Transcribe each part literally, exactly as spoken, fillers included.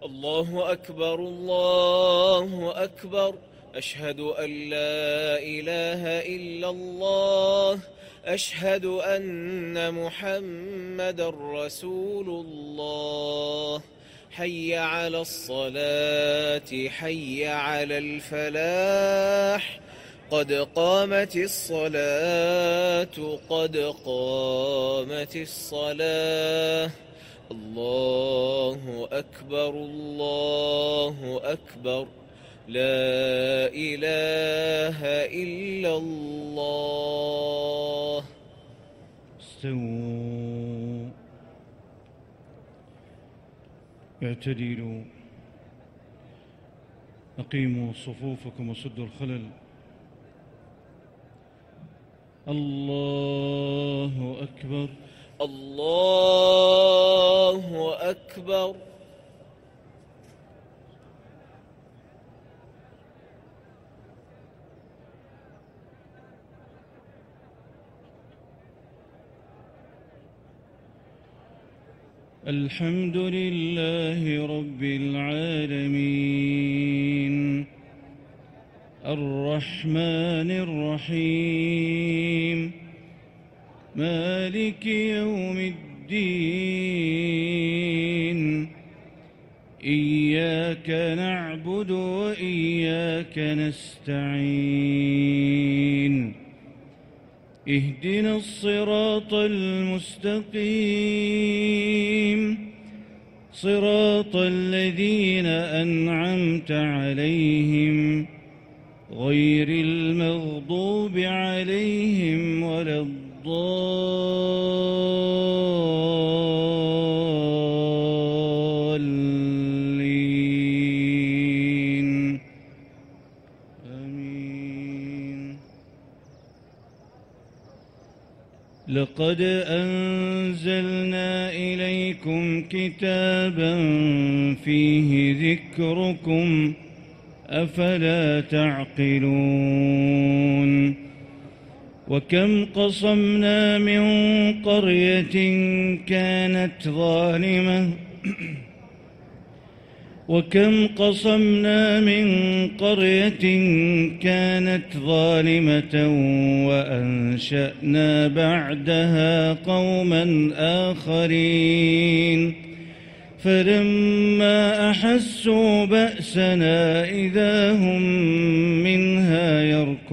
الله أكبر الله أكبر، أشهد أن لا إله إلا الله، أشهد أن محمد رسول الله. حي على الصلاة، حي على الفلاح، قد قامت الصلاة، قد قامت الصلاة. الله أكبر الله أكبر، لا إله إلا الله. استووا، اعتدلوا، أقيموا صفوفكم وسدوا الخلل. الله أكبر الله أكبر. الحمد لله رب العالمين، الرحمن الرحيم، مالك يوم الدين. إياك نعبد وإياك نستعين، اهدنا الصراط المستقيم، صراط الذين أنعمت عليهم غير المغضوب عليهم ولا الضالين. آمين. لقد أنزلنا إليكم كتابا فيه ذكركم، أفلا تعقلون؟ وكم قصمنا من قرية كانت ظالمة وكم قصمنا من قرية كانت ظالمة وأنشأنا بعدها قوما آخرين، فلما أحسوا بأسنا إذا هم منها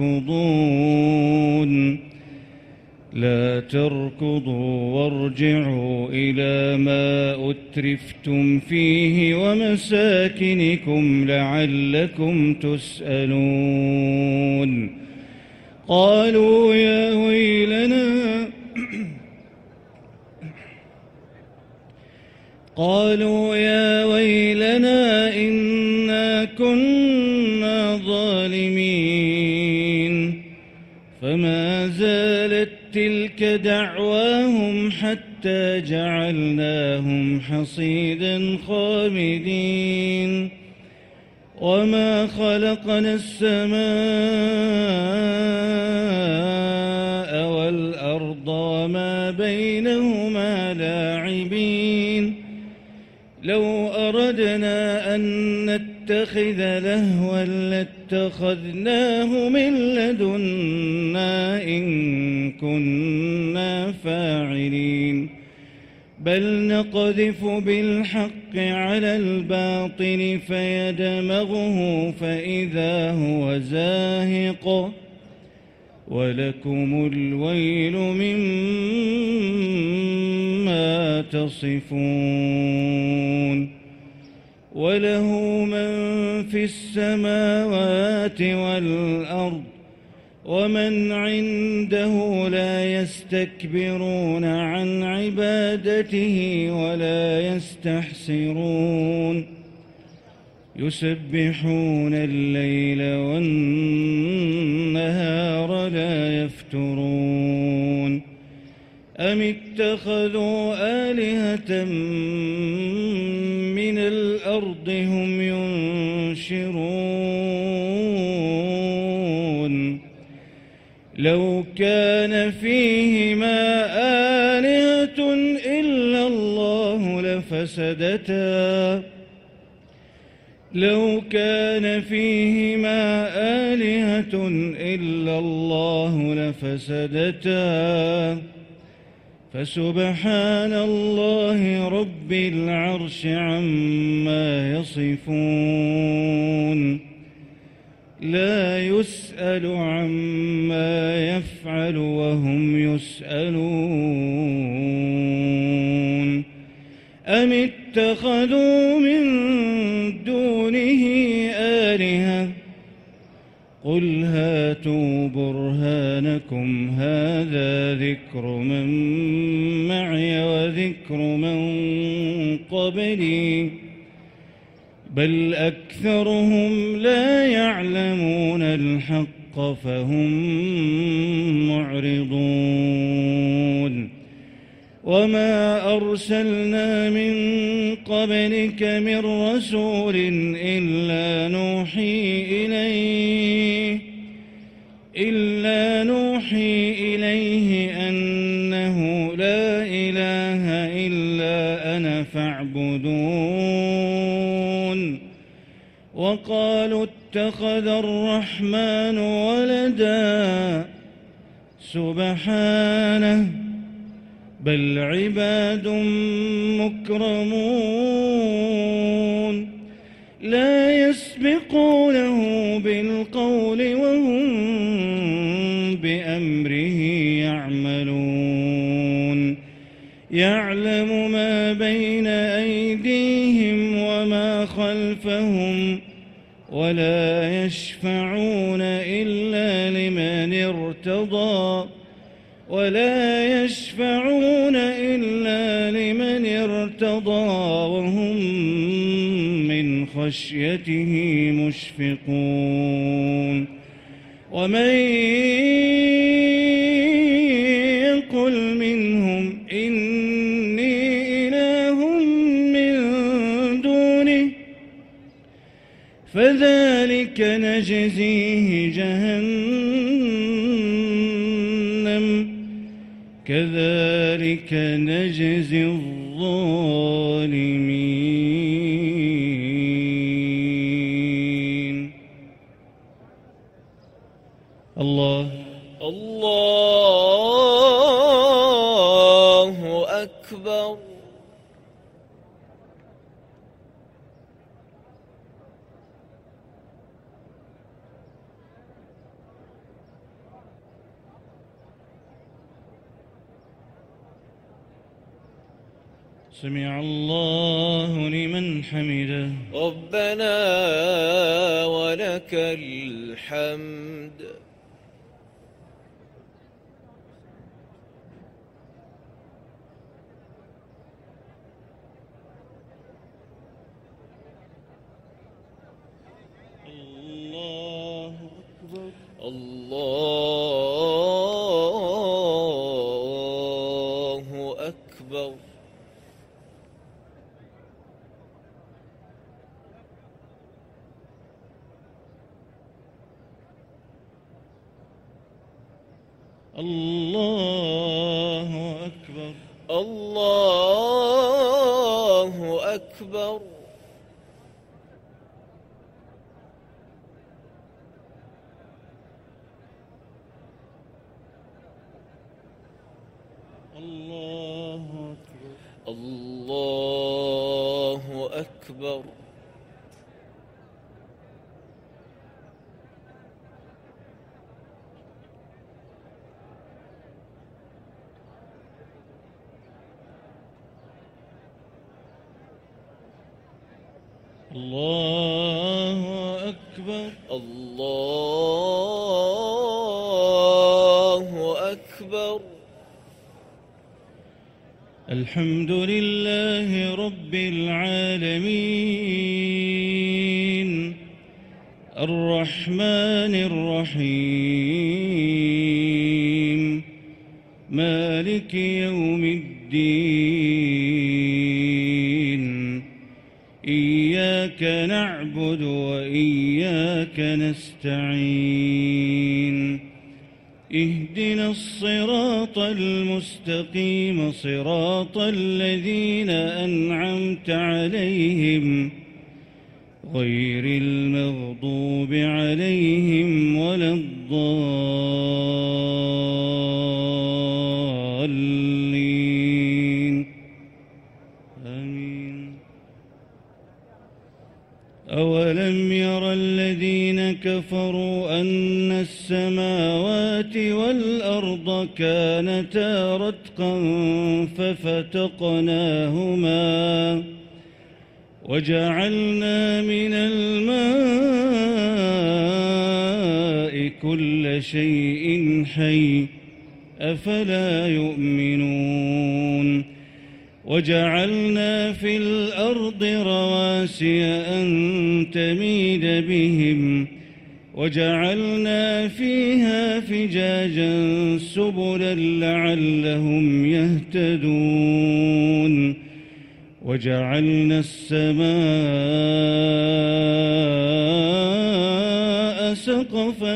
يركضون. لا تركضوا وارجعوا إلى ما أترفتم فيه ومساكنكم لعلكم تسألون. قالوا يا ويلنا قالوا يا ويلنا إنا كنا ظالمين، فما زالت تلك دعواهم حتى جعلناهم حصيدا خامدين. وما خلقنا السماء والأرض وما بينهما لاعبين. لو أردنا أن نتخذ لهوا لاتخذناه من لدنا إن كنا فاعلين. بل نقذف بالحق على الباطل فيدمغه فإذا هو زاهق، ولكم الويل مما تصفون. وله من في السماوات والأرض ومن عنده لا يستكبرون عن عبادته ولا يستحسرون. يسبحون الليل والنهار لا يفترون. أم اتخذوا آلهة من الأرض هم ينشرون. لو كان فيهما آلهة إلا الله لفسدتا لو كان فيهما آلهة إلا الله لفسدتا فسبحان الله رب العرش عما يصفون لا يسأل عما يفعل وهم يسألون أم اتخذوا من دونه آلهة قل هاتوا برهانكم هذا ذكر من معي وذكر من قبلي بل أكثرهم لا يعلمون الحق فهم معرضون وما أرسلنا من قبلك من رسول إلا نوحي إليه إلا نوحي إليه أنه لا إله إلا أنا فاعبدون وقالوا اتخذ الرحمن ولدا سبحانه بل عباد مكرمون لا يسبقونه بالقول وهم بأمره يعملون يعلم ما بين أيديهم وما خلفهم ولا يشفعون إلا لمن ارتضى ولا يشفعون إلا لمن ارتضى وهم من خشيته مشفقون ومن يقل منهم إني إله من دونه فذلك نجزيه جهنم كذلك نجزي الظالمين. الله الله أكبر. سمع الله لمن حمده. ربنا ولك الحمد. الله أكبر. الله أكبر. الله أكبر. الله أكبر. الله أكبر. الله أكبر. الله أكبر. الله أكبر. الحمد لله رب العالمين الرحمن الرحيم مالك يوم الدين إياك نعبد وإياك نستعين اهدنا الصراط المستقيم صراط الذين أنعمت عليهم غير المغضوب عليهم ولا الضالين آمين. أولم ير الذين كفروا أن السماوات والأرض كانتا رتقا ففتقناهما وجعلنا من الماء كل شيء حي أفلا يؤمنون وجعلنا في الأرض رواسي أن تميد بهم وجعلنا فيها فجاجا سبلا لعلهم يهتدون وجعلنا السماء سقفا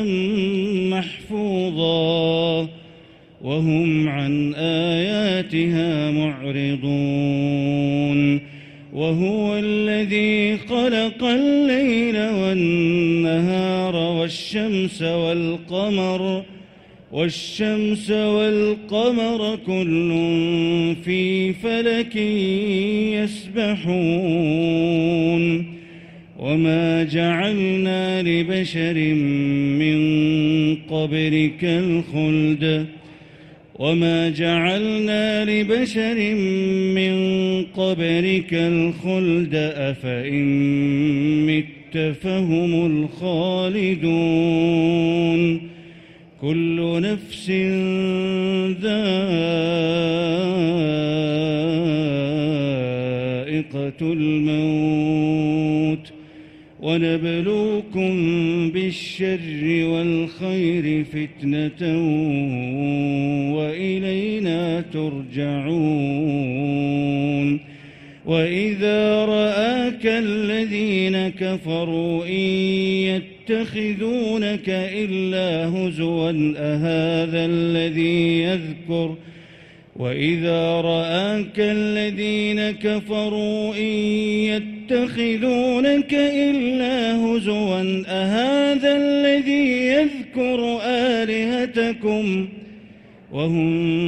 محفوظا وهم عن آياتها معرضون وهو الذي خلق الليل والنهار والشمس والقمر والشمس والقمر كل في فلك يسبحون وما جعلنا لبشر من قبلك الخلد وما جعلنا لبشر من قبلك الخلد أفإن مت فهم الخالدون كل نفس ذائقة الموت ونبلوكم بالشر والخير فتنة وإلينا ترجعون وإذا رآك الذين كفروا إن يتخذونك إلا هزوا أهذا الذي يذكر وإذا رآك الذين كفروا إن يتخذونك إلا هزوا أهذا الذي يذكر آلهتكم وهم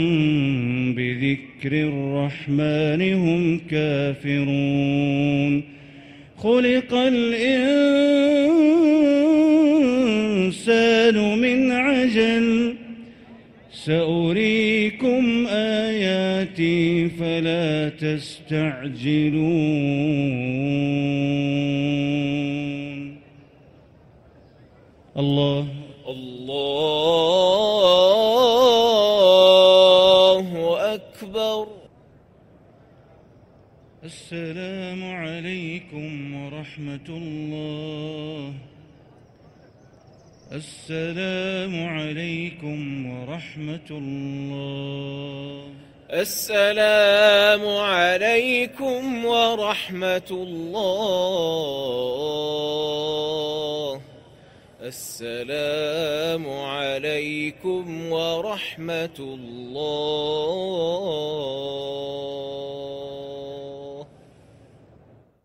بذكر الرحمن هم كافرون خلق الإنسان من عجل سأريكم آياتي فلا تستعجلون. الله الله أكبر. السلام عليكم ورحمة الله. السلام عليكم ورحمة الله. السلام عليكم ورحمة الله. السلام عليكم ورحمة الله.